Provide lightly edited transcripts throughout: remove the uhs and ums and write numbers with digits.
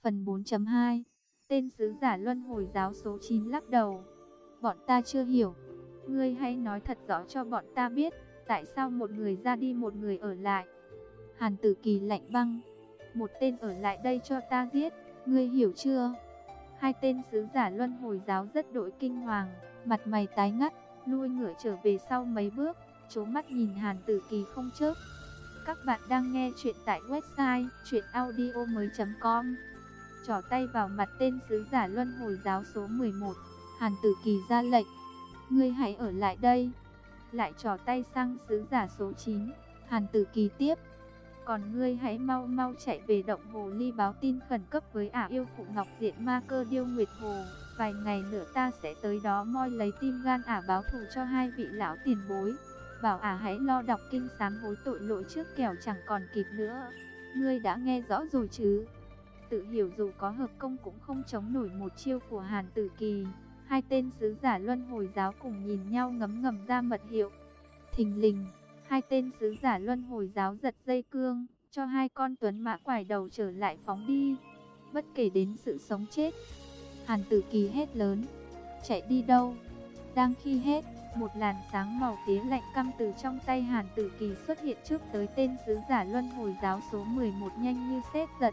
Phần 4.2 Tên sứ giả luân hồi giáo số 9 lắc đầu. Bọn ta chưa hiểu. Ngươi hãy nói thật rõ cho bọn ta biết, tại sao một người ra đi một người ở lại. Hàn Tử Kỳ lạnh băng. Một tên ở lại đây cho ta giết, ngươi hiểu chưa? Hai tên sứ giả luân hồi giáo rất đội kinh hoàng, mặt mày tái ngắt, lui ngửa trở về sau mấy bước, trố mắt nhìn Hàn Tử Kỳ không chớp. Các bạn đang nghe chuyện tại website chuyenaudio.com. Trỏ tay vào mặt tên sứ giả luân hồi giáo số 11, Hàn Tử Kỳ ra lệnh. Ngươi hãy ở lại đây. Lại trỏ tay sang sứ giả số 9, Hàn Tử Kỳ tiếp. Còn ngươi hãy mau mau chạy về động hồ ly báo tin khẩn cấp với ả yêu phụ Ngọc Diện Ma Cơ Điêu Nguyệt Hồ. Vài ngày nữa ta sẽ tới đó moi lấy tim gan ả báo thù cho hai vị lão tiền bối. Bảo ả hãy lo đọc kinh sám hối tội lỗi trước kẻo chẳng còn kịp nữa. Ngươi đã nghe rõ rồi chứ? Tự hiểu dù có hợp công cũng không chống nổi một chiêu của Hàn Tử Kỳ. Hai tên sứ giả luân hồi giáo cùng nhìn nhau ngấm ngầm ra mật hiệu. Thình lình, hai tên sứ giả luân hồi giáo giật dây cương, cho hai con tuấn mã quải đầu trở lại phóng đi. Bất kể đến sự sống chết, Hàn Tử Kỳ hét lớn. Chạy đi đâu? Đang khi hét, một làn sáng màu tía lạnh căm từ trong tay Hàn Tử Kỳ xuất hiện trước tới tên sứ giả luân hồi giáo số 11 nhanh như sét giật.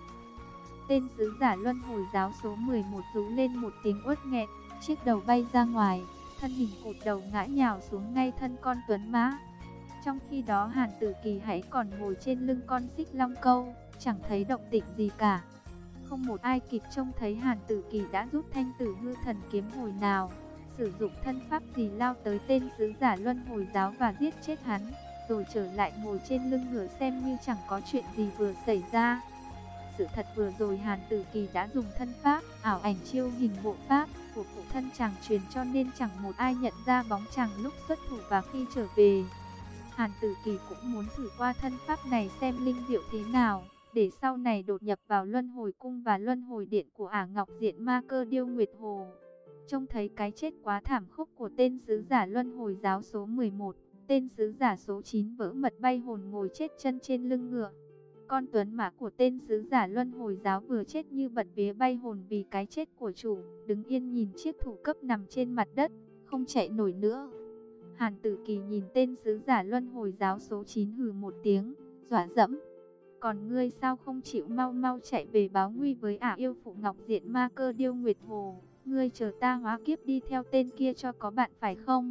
Tên sứ giả luân hồi giáo số 11 rú lên một tiếng uất nghẹn, chiếc đầu bay ra ngoài, thân hình cụt đầu ngã nhào xuống ngay thân con tuấn mã. Trong khi đó Hàn Tử Kỳ hãy còn ngồi trên lưng con xích long câu, chẳng thấy động tĩnh gì cả. Không một ai kịp trông thấy Hàn Tử Kỳ đã rút thanh tử hư thần kiếm hồi nào, sử dụng thân pháp gì lao tới tên sứ giả luân hồi giáo và giết chết hắn, rồi trở lại ngồi trên lưng ngựa xem như chẳng có chuyện gì vừa xảy ra. Sự thật vừa rồi Hàn Tử Kỳ đã dùng thân pháp, ảo ảnh chiêu hình bộ pháp của phụ thân chàng truyền cho nên chẳng một ai nhận ra bóng chàng lúc xuất thủ và khi trở về. Hàn Tử Kỳ cũng muốn thử qua thân pháp này xem linh diệu thế nào, để sau này đột nhập vào luân hồi cung và luân hồi điện của ả Ngọc Diện Ma Cơ Điêu Nguyệt Hồ. Trông thấy cái chết quá thảm khốc của tên sứ giả luân hồi giáo số 11, tên sứ giả số 9 vỡ mật bay hồn ngồi chết chân trên lưng ngựa. Con tuấn mã của tên sứ giả luân hồi giáo vừa chết như bật vía bay hồn vì cái chết của chủ, đứng yên nhìn chiếc thủ cấp nằm trên mặt đất, không chạy nổi nữa. Hàn Tử Kỳ nhìn tên sứ giả luân hồi giáo số 9 hừ một tiếng, dọa dẫm. Còn ngươi sao không chịu mau mau chạy về báo nguy với ả yêu phụ Ngọc Diện Ma Cơ Điêu Nguyệt Hồ? Ngươi chờ ta hóa kiếp đi theo tên kia cho có bạn phải không?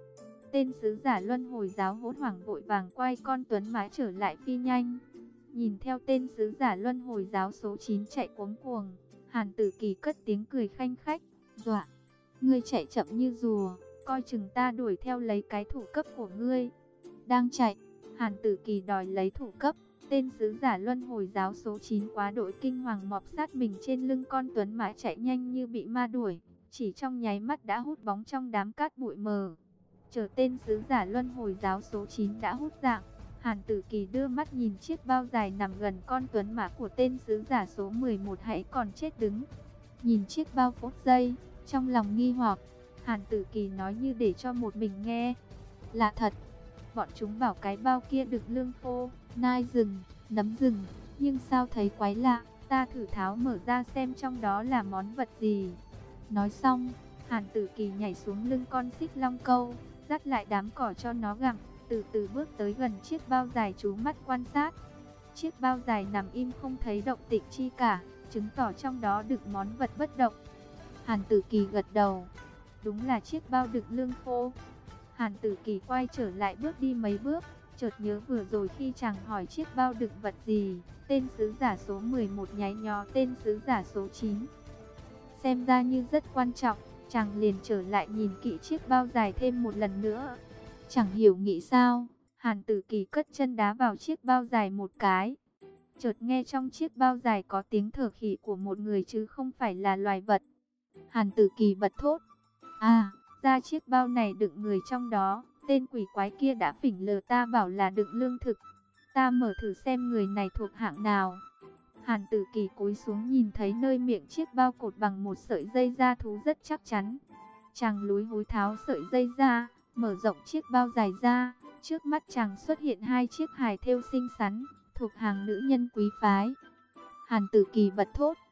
Tên sứ giả luân hồi giáo hốt hoảng vội vàng quay con tuấn mã trở lại phi nhanh. Nhìn theo tên sứ giả luân hồi giáo số 9 chạy cuống cuồng, Hàn Tử Kỳ cất tiếng cười khanh khách, dọa. Ngươi chạy chậm như rùa, coi chừng ta đuổi theo lấy cái thủ cấp của ngươi. Đang chạy, Hàn Tử Kỳ đòi lấy thủ cấp. Tên sứ giả luân hồi giáo số 9 quá đội kinh hoàng mọp sát mình trên lưng con tuấn mã chạy nhanh như bị ma đuổi, chỉ trong nháy mắt đã hút bóng trong đám cát bụi mờ. Chờ tên sứ giả luân hồi giáo số 9 đã hút dạng, Hàn Tử Kỳ đưa mắt nhìn chiếc bao dài nằm gần con tuấn mã của tên sứ giả số 11 hãy còn chết đứng. Nhìn chiếc bao phốt dây, trong lòng nghi hoặc, Hàn Tử Kỳ nói như để cho một mình nghe. Lạ thật, bọn chúng bảo cái bao kia đựng lương khô, nai rừng, nấm rừng, nhưng sao thấy quái lạ, ta thử tháo mở ra xem trong đó là món vật gì. Nói xong, Hàn Tử Kỳ nhảy xuống lưng con xích long câu, dắt lại đám cỏ cho nó gặm, từ từ bước tới gần chiếc bao dài chú mắt quan sát. Chiếc bao dài nằm im không thấy động tĩnh chi cả, chứng tỏ trong đó đựng món vật bất động. Hàn Tử Kỳ gật đầu, đúng là chiếc bao đựng lương khô. Hàn Tử Kỳ quay trở lại bước đi mấy bước, chợt nhớ vừa rồi khi chàng hỏi chiếc bao đựng vật gì, tên sứ giả số 11 nháy nhó tên sứ giả số 9. Xem ra như rất quan trọng, chàng liền trở lại nhìn kỹ chiếc bao dài thêm một lần nữa. Chẳng hiểu nghĩ sao, Hàn Tử Kỳ cất chân đá vào chiếc bao dài một cái. Chợt nghe trong chiếc bao dài có tiếng thở khỉ của một người chứ không phải là loài vật. Hàn Tử Kỳ bật thốt, à, ra chiếc bao này đựng người trong đó. Tên quỷ quái kia đã phỉnh lờ ta bảo là đựng lương thực. Ta mở thử xem người này thuộc hạng nào. Hàn Tử Kỳ cúi xuống nhìn thấy nơi miệng chiếc bao cột bằng một sợi dây da thú rất chắc chắn. Chàng lúi húi tháo sợi dây ra, mở rộng chiếc bao dài ra. Trước mắt chàng xuất hiện hai chiếc hài thêu xinh xắn, thuộc hàng nữ nhân quý phái. Hàn Tử Kỳ bật thốt,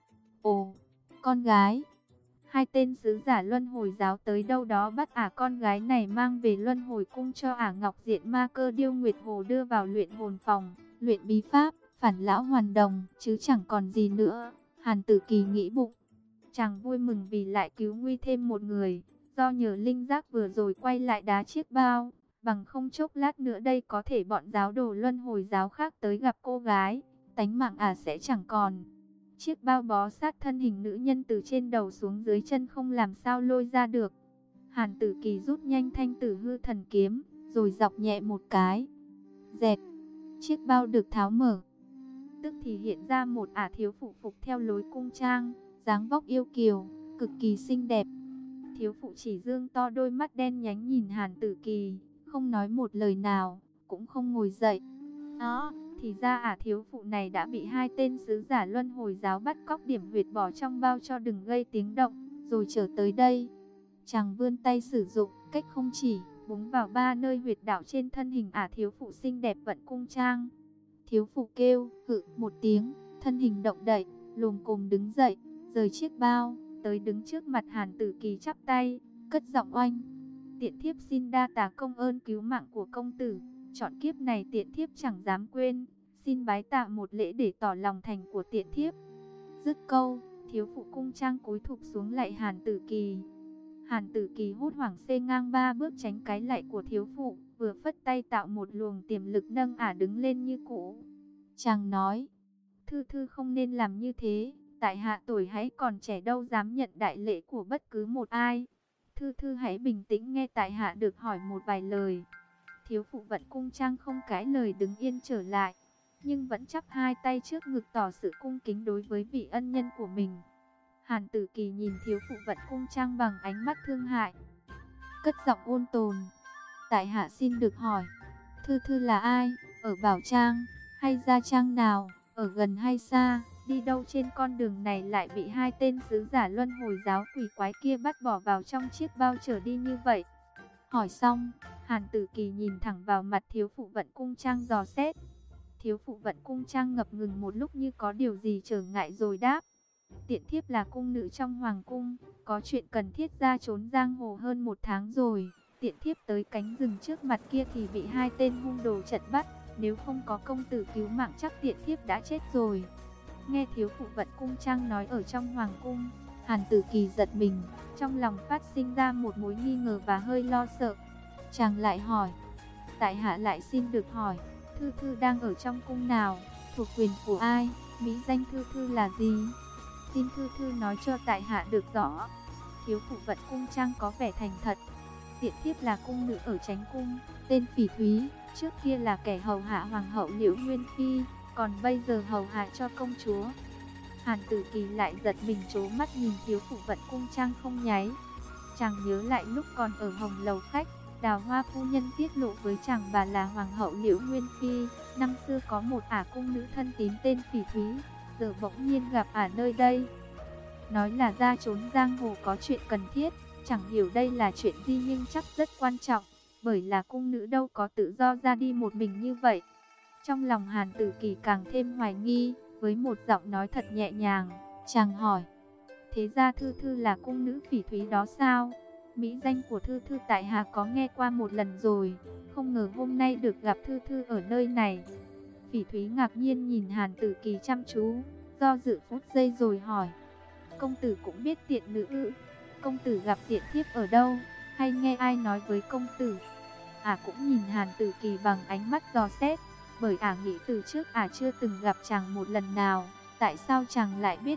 Ồ, con gái. Hai tên sứ giả luân hồi giáo tới đâu đó bắt con gái này mang về luân hồi cung cho Ngọc Diện Ma Cơ Điêu Nguyệt Hồ đưa vào luyện hồn phòng, luyện bí pháp, phản lão hoàn đồng, chứ chẳng còn gì nữa. Hàn Tử Kỳ nghĩ bụng, chàng vui mừng vì lại cứu nguy thêm một người, do nhờ linh giác vừa rồi quay lại đá chiếc bao, bằng không chốc lát nữa đây có thể bọn giáo đồ luân hồi giáo khác tới gặp cô gái, tánh mạng sẽ chẳng còn. Chiếc bao bó sát thân hình nữ nhân từ trên đầu xuống dưới chân không làm sao lôi ra được. Hàn Tử Kỳ rút nhanh thanh Tử Hư Thần Kiếm, rồi dọc nhẹ một cái. Dẹt, chiếc bao được tháo mở. Tức thì hiện ra một thiếu phụ phục theo lối cung trang, dáng vóc yêu kiều, cực kỳ xinh đẹp. Thiếu phụ chỉ dương to đôi mắt đen nhánh nhìn Hàn Tử Kỳ, không nói một lời nào, cũng không ngồi dậy. Đó, thì ra thiếu phụ này đã bị hai tên sứ giả luân hồi giáo bắt cóc điểm huyệt bỏ trong bao cho đừng gây tiếng động, rồi trở tới đây. Chàng vươn tay sử dụng, cách không chỉ, búng vào 3 nơi huyệt đạo trên thân hình thiếu phụ xinh đẹp vận cung trang. Thiếu phụ kêu, hự một tiếng, thân hình động đậy, lồm cồm đứng dậy, rời chiếc bao, tới đứng trước mặt Hàn Tử Kỳ chắp tay, cất giọng oanh. Tiện thiếp xin đa tạ công ơn cứu mạng của công tử, chọn kiếp này tiện thiếp chẳng dám quên, xin bái tạ một lễ để tỏ lòng thành của tiện thiếp. Dứt câu, thiếu phụ cung trang cúi thụp xuống lạy Hàn Tử Kỳ. Hàn Tử Kỳ hốt hoảng xê ngang 3 bước tránh cái lạy của thiếu phụ, vừa phất tay tạo một luồng tiềm lực nâng đứng lên như cũ. Chàng nói, Thư Thư không nên làm như thế, tại hạ tuổi hãy còn trẻ đâu dám nhận đại lễ của bất cứ một ai. Thư Thư hãy bình tĩnh nghe tại hạ được hỏi một vài lời. Thiếu phụ vận cung trang không cãi lời đứng yên trở lại, nhưng vẫn chắp hai tay trước ngực tỏ sự cung kính đối với vị ân nhân của mình. Hàn Tử Kỳ nhìn thiếu phụ vận cung trang bằng ánh mắt thương hại, cất giọng ôn tồn, tại hạ xin được hỏi, Thư Thư là ai, ở Bảo Trang, hay Gia Trang nào, ở gần hay xa, đi đâu trên con đường này lại bị hai tên sứ giả luân hồi giáo quỷ quái kia bắt bỏ vào trong chiếc bao chở đi như vậy. Hỏi xong, Hàn Tử Kỳ nhìn thẳng vào mặt thiếu phụ vận cung trang dò xét. Thiếu phụ vận cung trang ngập ngừng một lúc như có điều gì trở ngại rồi đáp, tiện thiếp là cung nữ trong hoàng cung, có chuyện cần thiết ra trốn giang hồ hơn 1 tháng rồi. Tiện thiếp tới cánh rừng trước mặt kia thì bị hai tên hung đồ chặn bắt, nếu không có công tử cứu mạng chắc tiện thiếp đã chết rồi. Nghe thiếu phụ vận cung trang nói ở trong hoàng cung, Hàn Tử Kỳ giật mình, trong lòng phát sinh ra một mối nghi ngờ và hơi lo sợ. Chàng lại hỏi, tại hạ lại xin được hỏi, Thư Thư đang ở trong cung nào, thuộc quyền của ai, mỹ danh Thư Thư là gì? Xin Thư Thư nói cho tại hạ được rõ. Thiếu phụ vận cung trang có vẻ thành thật, tiện thiếp là cung nữ ở Chánh cung, tên Phỉ Thúy, trước kia là kẻ hầu hạ hoàng hậu Liễu Nguyên Phi, còn bây giờ hầu hạ cho công chúa. Hàn Tử Kỳ lại giật mình trố mắt nhìn thiếu phụ vận cung trang không nháy. Chàng nhớ lại lúc còn ở Hồng Lầu Khách, Đào Hoa phu nhân tiết lộ với chàng bà là hoàng hậu Liễu Nguyên Phi, năm xưa có một cung nữ thân tín tên Phỉ Thúy, giờ bỗng nhiên gặp nơi đây. Nói là ra trốn giang hồ có chuyện cần thiết, chẳng hiểu đây là chuyện gì nhưng chắc rất quan trọng, bởi là cung nữ đâu có tự do ra đi một mình như vậy. Trong lòng Hàn Tử Kỳ càng thêm hoài nghi, với một giọng nói thật nhẹ nhàng, chàng hỏi, thế ra Thư Thư là cung nữ Phỉ Thúy đó sao? Mỹ danh của Thư Thư tại hạ có nghe qua một lần rồi, không ngờ hôm nay được gặp Thư Thư ở nơi này. Phỉ Thúy ngạc nhiên nhìn Hàn Tử Kỳ chăm chú, do dự phút giây rồi hỏi, công tử cũng biết tiện nữ ư? Công tử gặp tiện thiếp ở đâu, hay nghe ai nói với công tử? Cũng nhìn Hàn Tử Kỳ bằng ánh mắt dò xét, bởi nghĩ từ trước chưa từng gặp chàng một lần nào, tại sao chàng lại biết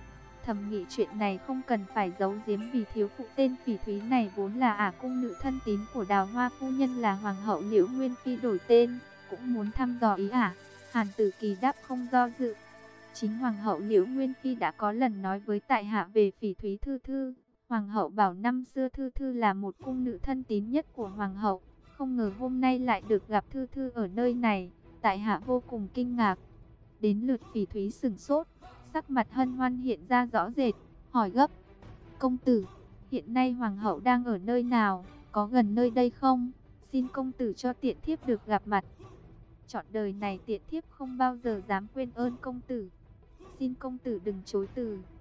Thầm nghĩ chuyện này không cần phải giấu giếm vì thiếu phụ tên Phỉ Thúy này vốn là cung nữ thân tín của Đào Hoa phu nhân là hoàng hậu Liễu Nguyên Phi đổi tên, cũng muốn thăm dò ý Hàn Tử Kỳ đáp không do dự. Chính hoàng hậu Liễu Nguyên Phi đã có lần nói với tại hạ về Phỉ Thúy Thư Thư. Hoàng hậu bảo năm xưa Thư Thư là một cung nữ thân tín nhất của hoàng hậu, không ngờ hôm nay lại được gặp Thư Thư ở nơi này, tại hạ vô cùng kinh ngạc. Đến lượt Phỉ Thúy sửng sốt, sắc mặt hân hoan hiện ra rõ rệt, hỏi gấp, công tử, hiện nay hoàng hậu đang ở nơi nào, có gần nơi đây không? Xin công tử cho tiện thiếp được gặp mặt. Trọn đời này tiện thiếp không bao giờ dám quên ơn công tử, xin công tử đừng chối từ.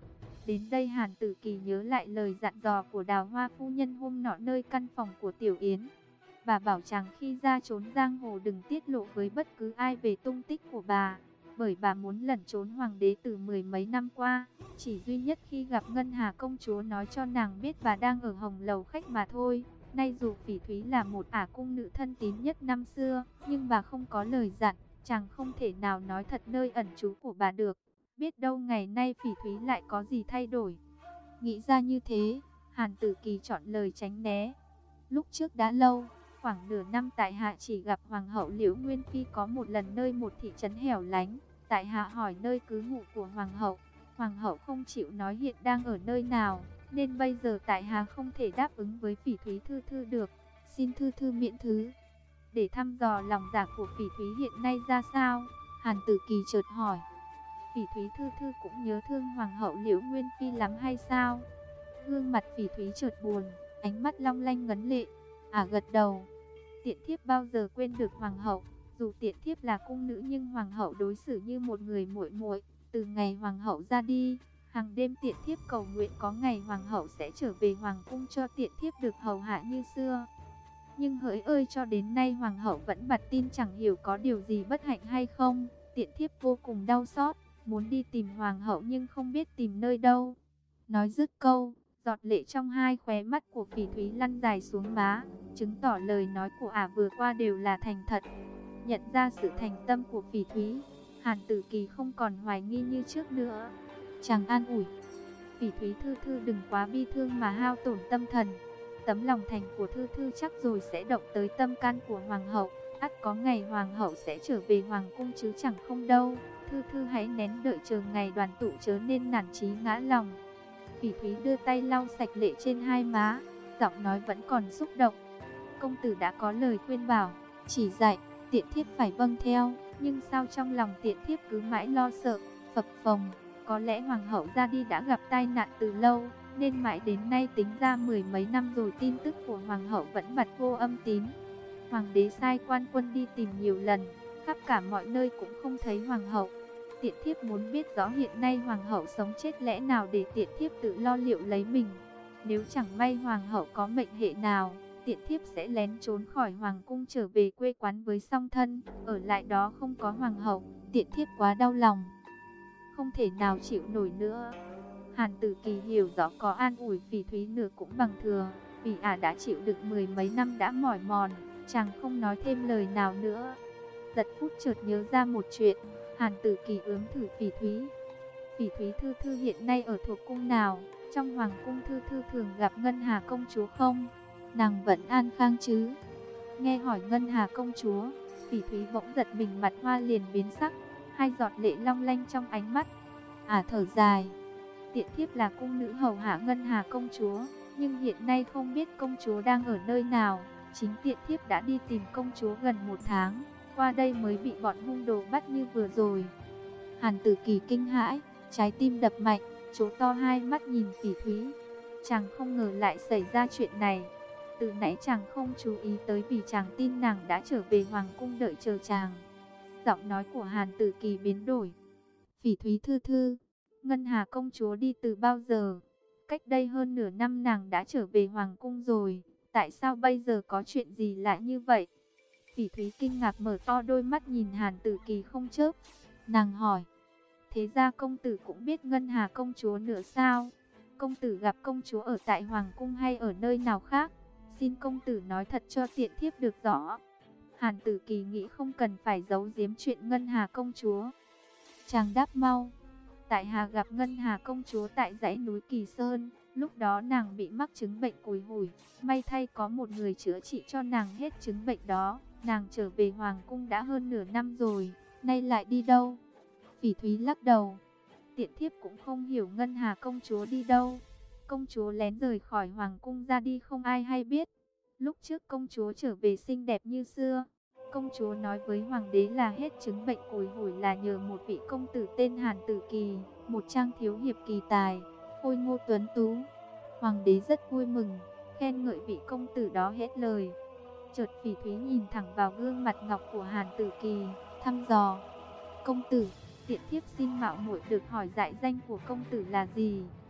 Đến đây Hàn Tử Kỳ nhớ lại lời dặn dò của Đào Hoa phu nhân hôm nọ nơi căn phòng của Tiểu Yến. Bà bảo chàng khi ra trốn giang hồ đừng tiết lộ với bất cứ ai về tung tích của bà, bởi bà muốn lẩn trốn hoàng đế từ mười mấy năm qua. Chỉ duy nhất khi gặp Ngân Hà công chúa nói cho nàng biết bà đang ở Hồng Lầu khách mà thôi. Nay dù Phỉ Thúy là một ả cung nữ thân tín nhất năm xưa, nhưng bà không có lời dặn, chàng không thể nào nói thật nơi ẩn trú của bà được. Biết đâu ngày nay Phỉ Thúy lại có gì thay đổi. Nghĩ ra như thế, Hàn Tử Kỳ chọn lời tránh né. Lúc trước đã lâu, khoảng nửa năm tại hạ chỉ gặp Hoàng hậu Liễu Nguyên Phi có một lần nơi một thị trấn hẻo lánh. Tại hạ hỏi nơi cứ ngụ của Hoàng hậu. Hoàng hậu không chịu nói hiện đang ở nơi nào, nên bây giờ tại hạ không thể đáp ứng với Phỉ Thúy Thư Thư được. Xin Thư Thư miễn thứ. Để thăm dò lòng dạ của Phỉ Thúy hiện nay ra sao, Hàn Tử Kỳ chợt hỏi. Phỉ Thúy Thư Thư cũng nhớ thương Hoàng hậu Liễu Nguyên Phi lắm hay sao? Gương mặt Phỉ Thúy chợt buồn, ánh mắt long lanh ngấn lệ. Gật đầu. Tiện thiếp bao giờ quên được Hoàng hậu. Dù tiện thiếp là cung nữ nhưng Hoàng hậu đối xử như một người muội muội. Từ ngày Hoàng hậu ra đi, hàng đêm tiện thiếp cầu nguyện có ngày Hoàng hậu sẽ trở về Hoàng cung cho tiện thiếp được hầu hạ như xưa. Nhưng hỡi ơi, cho đến nay Hoàng hậu vẫn bặt tin chẳng hiểu có điều gì bất hạnh hay không. Tiện thiếp vô cùng đau xót, muốn đi tìm Hoàng hậu nhưng không biết tìm nơi đâu. Nói dứt câu, giọt lệ trong hai khóe mắt của Phỉ Thúy lăn dài xuống má, chứng tỏ lời nói của ả vừa qua đều là thành thật. Nhận ra sự thành tâm của Phỉ Thúy, Hàn Tử Kỳ không còn hoài nghi như trước nữa. Chàng an ủi, Phỉ Thúy Thư Thư đừng quá bi thương mà hao tổn tâm thần. Tấm lòng thành của Thư Thư chắc rồi sẽ động tới tâm can của Hoàng hậu. Ắt có ngày Hoàng hậu sẽ trở về Hoàng cung chứ chẳng không đâu. Thư Thư hãy nén đợi chờ ngày đoàn tụ chớ nên nản chí ngã lòng. Phỉ Thúy đưa tay lau sạch lệ trên hai má, giọng nói vẫn còn xúc động. Công tử đã có lời khuyên bảo, chỉ dạy, tiện thiếp phải vâng theo. Nhưng sao trong lòng tiện thiếp cứ mãi lo sợ, phập phồng. Có lẽ Hoàng hậu ra đi đã gặp tai nạn từ lâu, nên mãi đến nay tính ra mười mấy năm rồi tin tức của Hoàng hậu vẫn bặt vô âm tín. Hoàng đế sai quan quân đi tìm nhiều lần, khắp cả mọi nơi cũng không thấy Hoàng hậu. Tiện thiếp muốn biết rõ hiện nay Hoàng hậu sống chết lẽ nào để tiện thiếp tự lo liệu lấy mình. Nếu chẳng may Hoàng hậu có mệnh hệ nào, tiện thiếp sẽ lén trốn khỏi Hoàng cung trở về quê quán với song thân. Ở lại đó không có Hoàng hậu, tiện thiếp quá đau lòng, không thể nào chịu nổi nữa. Hàn Tử Kỳ hiểu rõ có an ủi Phỉ Thúy nửa cũng bằng thừa, vì ả đã chịu được mười mấy năm đã mỏi mòn. Chàng không nói thêm lời nào nữa. Giật phút chợt nhớ ra một chuyện, Hàn Tử Kỳ ướm thử Phỉ Thúy. Phỉ Thúy Thư Thư hiện nay ở thuộc cung nào? Trong Hoàng cung Thư Thư thường gặp Ngân Hà công chúa không? Nàng vẫn an khang chứ? Nghe hỏi Ngân Hà công chúa, Phỉ Thúy bỗng giật mình, mặt hoa liền biến sắc, hai giọt lệ long lanh trong ánh mắt. Thở dài, tiện thiếp là cung nữ hầu hạ Ngân Hà công chúa, nhưng hiện nay không biết công chúa đang ở nơi nào. Chính tiện thiếp đã đi tìm công chúa gần một tháng, qua đây mới bị bọn hung đồ bắt như vừa rồi. Hàn Tử Kỳ kinh hãi, trái tim đập mạnh, trố to hai mắt nhìn Phỉ Thúy. Chàng không ngờ lại xảy ra chuyện này. Từ nãy chàng không chú ý tới vì chàng tin nàng đã trở về Hoàng cung đợi chờ chàng. Giọng nói của Hàn Tử Kỳ biến đổi. Phỉ Thúy Thư Thư, Ngân Hà công chúa đi từ bao giờ? Cách đây hơn nửa năm nàng đã trở về Hoàng cung rồi. Tại sao bây giờ có chuyện gì lạ như vậy? Phỉ Thúy kinh ngạc mở to đôi mắt nhìn Hàn Tử Kỳ không chớp. Nàng hỏi, thế ra công tử cũng biết Ngân Hà công chúa nữa sao? Công tử gặp công chúa ở tại Hoàng cung hay ở nơi nào khác? Xin công tử nói thật cho tiện thiếp được rõ. Hàn Tử Kỳ nghĩ không cần phải giấu giếm chuyện Ngân Hà công chúa. Chàng đáp mau, tại hạ gặp Ngân Hà công chúa tại dãy núi Kỳ Sơn. Lúc đó nàng bị mắc chứng bệnh cùi hủi, may thay có một người chữa trị cho nàng hết chứng bệnh đó. Nàng trở về Hoàng cung đã hơn nửa năm rồi, nay lại đi đâu? Phỉ Thúy lắc đầu, tiện thiếp cũng không hiểu Ngân Hà công chúa đi đâu. Công chúa lén rời khỏi Hoàng cung ra đi không ai hay biết. Lúc trước công chúa trở về xinh đẹp như xưa. Công chúa nói với Hoàng đế là hết chứng bệnh cùi hủi là nhờ một vị công tử tên Hàn Tử Kỳ, một trang thiếu hiệp kỳ tài, khôi ngô tuấn tú. Hoàng đế rất vui mừng, khen ngợi vị công tử đó hết lời. Chợt Phỉ Thúy nhìn thẳng vào gương mặt ngọc của Hàn Tử Kỳ, thăm dò. Công tử, tiện thiếp xin mạo muội được hỏi đại danh của công tử là gì?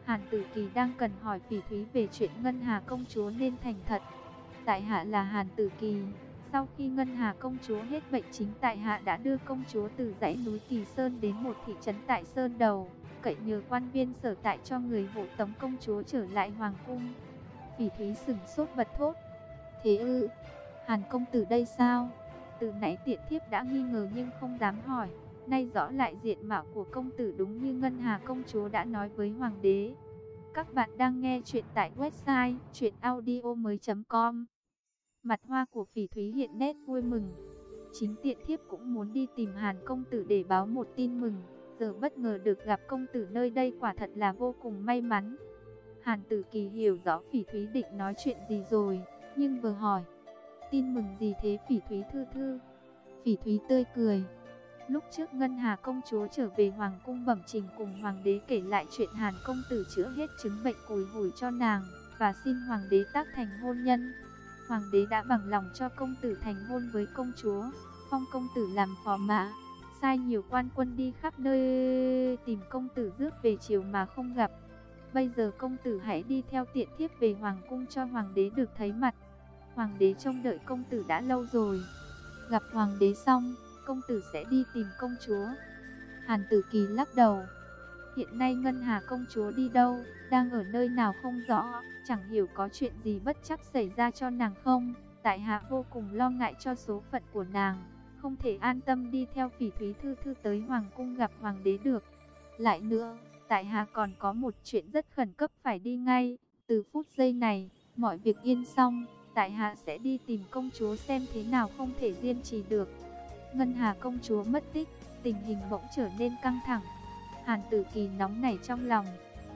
Hàn Tử Kỳ đang cần hỏi Phỉ Thúy về chuyện Ngân Hà công chúa nên thành thật. Tại hạ là Hàn Tử Kỳ. Sau khi Ngân Hà công chúa hết bệnh chính tại hạ đã đưa công chúa từ dãy núi Kỳ Sơn đến một thị trấn tại Sơn Đầu, cậy nhờ quan viên sở tại cho người hộ tống công chúa trở lại hoàng cung. Phỉ Thúy sửng sốt bật thốt. Thế ư? Hàn công tử đây sao? Từ nãy Tiện thiếp đã nghi ngờ nhưng không dám hỏi. Nay rõ lại diện mạo của công tử đúng như Ngân Hà công chúa đã nói với hoàng đế. Các bạn đang nghe chuyện tại website chuyenaudio.com. Mặt hoa của Phỉ Thúy hiện nét vui mừng. Chính Tiện thiếp cũng muốn đi tìm Hàn công tử để báo một tin mừng. Giờ bất ngờ được gặp công tử nơi đây quả thật là vô cùng may mắn. Hàn Tử Kỳ hiểu rõ Phỉ Thúy định nói chuyện gì rồi, nhưng vừa hỏi, tin mừng gì thế Phỉ Thúy thư thư? Phỉ Thúy tươi cười. Lúc trước Ngân Hà công chúa trở về hoàng cung bẩm trình cùng hoàng đế kể lại chuyện Hàn công tử chữa hết chứng bệnh cùi hủi cho nàng và xin hoàng đế tác thành hôn nhân. Hoàng đế đã bằng lòng cho công tử thành hôn với công chúa, phong công tử làm phò mã, sai nhiều quan quân đi khắp nơi tìm công tử rước về triều mà không gặp. Bây giờ công tử hãy đi theo Tiện thiếp về hoàng cung cho hoàng đế được thấy mặt. Hoàng đế trông đợi công tử đã lâu rồi. Gặp hoàng đế xong, công tử sẽ đi tìm công chúa. Hàn Tử Kỳ lắc đầu. Hiện nay Ngân Hà công chúa đi đâu, đang ở nơi nào không rõ, chẳng hiểu có chuyện gì bất trắc xảy ra cho nàng không. Tại hạ vô cùng lo ngại cho số phận của nàng, không thể an tâm đi theo Phỉ Thúy thư thư tới hoàng cung gặp hoàng đế được. Lại nữa, tại hạ còn có một chuyện rất khẩn cấp phải đi ngay. Từ phút giây này, mọi việc yên xong, tại hạ sẽ đi tìm công chúa xem thế nào không thể kiên trì được. Ngân Hà công chúa mất tích, tình hình bỗng trở nên căng thẳng. Hàn Tử Kỳ nóng nảy trong lòng.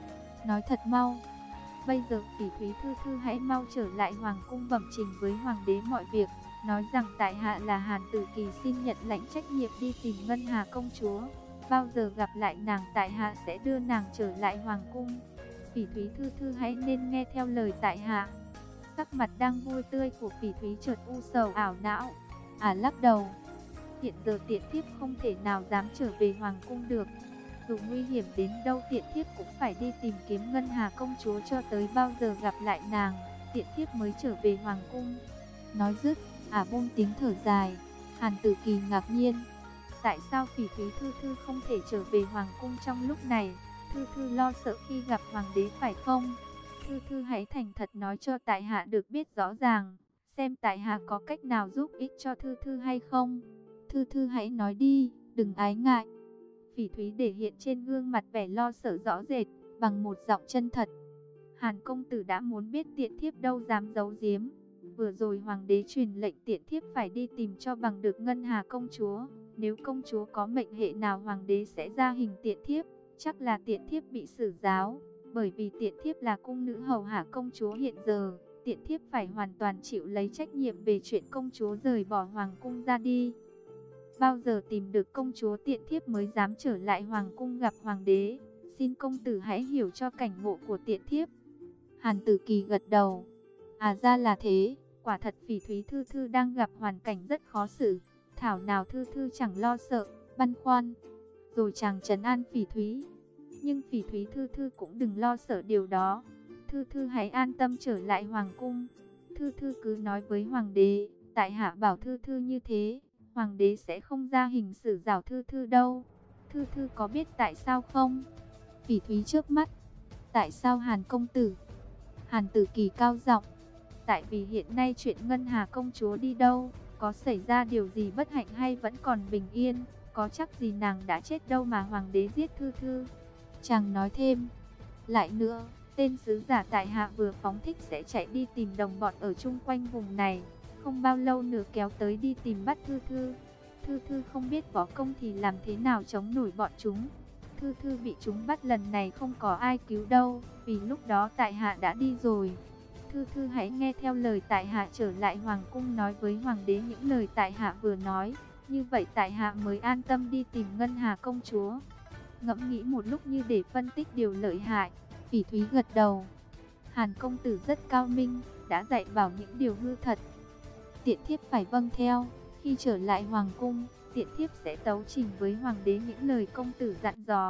Nói thật mau, bây giờ Phỉ Thúy thư thư hãy mau trở lại hoàng cung bẩm trình với hoàng đế mọi việc, nói rằng tại hạ là Hàn Tử Kỳ xin nhận lãnh trách nhiệm đi tìm Ngân Hà công chúa. Bao giờ gặp lại nàng tại hạ sẽ đưa nàng trở lại hoàng cung. Phỉ Thúy thư thư hãy nên nghe theo lời tại hạ. Sắc mặt đang vui tươi của Phỉ Thúy chợt u sầu ảo não. Lắc đầu. Hiện giờ Tiện thiếp không thể nào dám trở về hoàng cung được. Dù nguy hiểm đến đâu Tiện thiếp cũng phải đi tìm kiếm Ngân Hà công chúa cho tới bao giờ gặp lại nàng, Tiện thiếp mới trở về hoàng cung. Nói dứt, buông tiếng thở dài. Hàn Tử Kỳ ngạc nhiên. Tại sao Phỉ Thúy thư thư không thể trở về hoàng cung trong lúc này? Thư thư lo sợ khi gặp hoàng đế phải không? Thư thư hãy thành thật nói cho tại hạ được biết rõ ràng, xem tại hạ có cách nào giúp ích cho thư thư hay không. Thư thư hãy nói đi, đừng ái ngại. Phỉ Thúy để hiện trên gương mặt vẻ lo sợ rõ rệt, bằng một giọng chân thật. Hàn công tử đã muốn biết Tiện thiếp đâu dám giấu giếm. Vừa rồi hoàng đế truyền lệnh Tiện thiếp phải đi tìm cho bằng được Ngân Hà công chúa. Nếu công chúa có mệnh hệ nào hoàng đế sẽ ra hình Tiện thiếp, chắc là Tiện thiếp bị xử giáo. Bởi vì Tiện thiếp là cung nữ hầu hạ công chúa hiện giờ, Tiện thiếp phải hoàn toàn chịu lấy trách nhiệm về chuyện công chúa rời bỏ hoàng cung ra đi. Bao giờ tìm được công chúa Tiện thiếp mới dám trở lại hoàng cung gặp hoàng đế. Xin công tử hãy hiểu cho cảnh ngộ của Tiện thiếp. Hàn Tử Kỳ gật đầu. Ra là thế, quả thật Phỉ Thúy thư thư đang gặp hoàn cảnh rất khó xử. Thảo nào thư thư chẳng lo sợ, băn khoăn. Rồi chàng trấn an Phỉ Thúy. Nhưng Phỉ Thúy thư thư cũng đừng lo sợ điều đó. Thư thư hãy an tâm trở lại hoàng cung. Thư thư cứ nói với hoàng đế, tại hạ bảo thư thư như thế, hoàng đế sẽ không ra hình xử giảo thư thư đâu. Thư thư có biết tại sao không? Phỉ Thúy chớp mắt. Tại sao Hàn công tử? Hàn Tử Kỳ cao giọng. Tại vì hiện nay chuyện Ngân Hà công chúa đi đâu, có xảy ra điều gì bất hạnh hay vẫn còn bình yên, có chắc gì nàng đã chết đâu mà hoàng đế giết thư thư. Chàng nói thêm. Lại nữa, tên sứ giả tại hạ vừa phóng thích sẽ chạy đi tìm đồng bọn ở chung quanh vùng này, không bao lâu nữa kéo tới đi tìm bắt thư thư. Thư thư không biết võ công thì làm thế nào chống nổi bọn chúng. Thư thư bị chúng bắt lần này không có ai cứu đâu, vì lúc đó tại hạ đã đi rồi. Thư thư hãy nghe theo lời tại hạ trở lại hoàng cung nói với hoàng đế những lời tại hạ vừa nói. Như vậy tại hạ mới an tâm đi tìm Ngân Hà công chúa. Ngẫm nghĩ một lúc như để phân tích điều lợi hại, Phỉ Thúy gật đầu. Hàn công tử rất cao minh, đã dạy bảo những điều hư thật. Tiện thiếp phải vâng theo. Khi trở lại hoàng cung, Tiện thiếp sẽ tấu trình với hoàng đế những lời công tử dặn dò.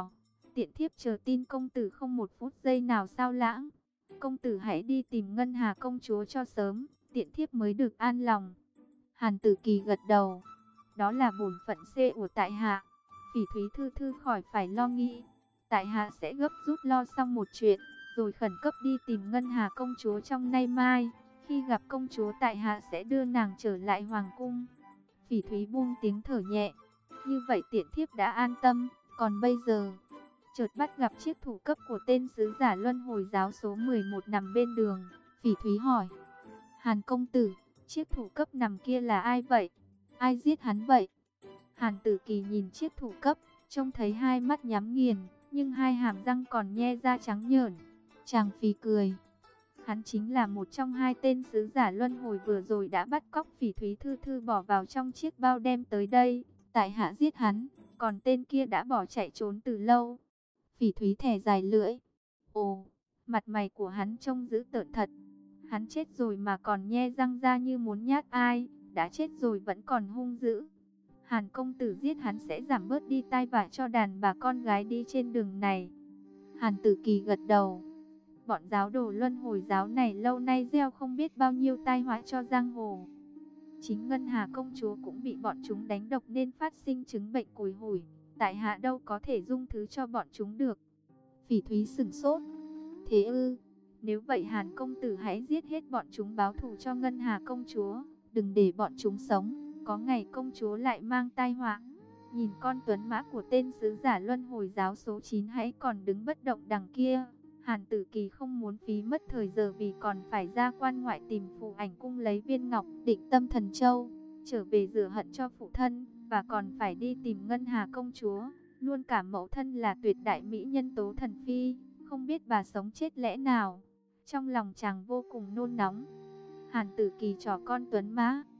Tiện thiếp chờ tin công tử không một phút giây nào sao lãng. Công tử hãy đi tìm Ngân Hà công chúa cho sớm, tiện thiếp mới được an lòng. Hàn Tử Kỳ gật đầu. Đó là bổn phận C của tại hạ. Phỉ Thúy thư thư khỏi phải lo nghĩ. Tại hạ sẽ gấp rút lo xong một chuyện, rồi khẩn cấp đi tìm Ngân Hà công chúa trong nay mai. Khi gặp công chúa tại hạ sẽ đưa nàng trở lại hoàng cung. Phỉ Thúy buông tiếng thở nhẹ. Như vậy tiện thiếp đã an tâm. Còn bây giờ, chợt bắt gặp chiếc thủ cấp của tên sứ giả luân hồi giáo số 11 nằm bên đường. Phỉ Thúy hỏi: Hàn công tử, chiếc thủ cấp nằm kia là ai vậy? Ai giết hắn vậy? Hàn Tử Kỳ nhìn chiếc thủ cấp, trông thấy hai mắt nhắm nghiền, nhưng hai hàm răng còn nhe ra trắng nhởn. Chàng phì cười. Hắn chính là một trong hai tên sứ giả luân hồi vừa rồi đã bắt cóc Phỉ Thúy thư thư bỏ vào trong chiếc bao đem tới đây. Tại hạ giết hắn, còn tên kia đã bỏ chạy trốn từ lâu. Phỉ Thúy thè dài lưỡi. Ồ, mặt mày của hắn trông dữ tợn thật. Hắn chết rồi mà còn nhe răng ra như muốn nhát ai, đã chết rồi vẫn còn hung dữ. Hàn công tử giết hắn sẽ giảm bớt đi tai vạ cho đàn bà con gái đi trên đường này. Hàn Tử Kỳ gật đầu. Bọn giáo đồ luân hồi giáo này lâu nay gieo không biết bao nhiêu tai họa cho giang hồ. Chính Ngân Hà công chúa cũng bị bọn chúng đánh độc nên phát sinh chứng bệnh cùi hủi. Tại hạ đâu có thể dung thứ cho bọn chúng được. Phỉ Thúy sửng sốt. Thế ư? Nếu vậy Hàn công tử hãy giết hết bọn chúng báo thù cho Ngân Hà công chúa. Đừng để bọn chúng sống, có ngày công chúa lại mang tai họa. Nhìn con tuấn mã của tên sứ giả luân hồi giáo số 9 hãy còn đứng bất động đằng kia. Hàn Tử Kỳ không muốn phí mất thời giờ vì còn phải ra quan ngoại tìm Phù Ảnh cung lấy viên ngọc Định Tâm Thần Châu, trở về rửa hận cho phụ thân, và còn phải đi tìm Ngân Hà công chúa. Luôn cả mẫu thân là tuyệt đại mỹ nhân Tố Thần Phi, không biết bà sống chết lẽ nào. Trong lòng chàng vô cùng nôn nóng. Hàn Tử Kỳ trỏ con tuấn mã,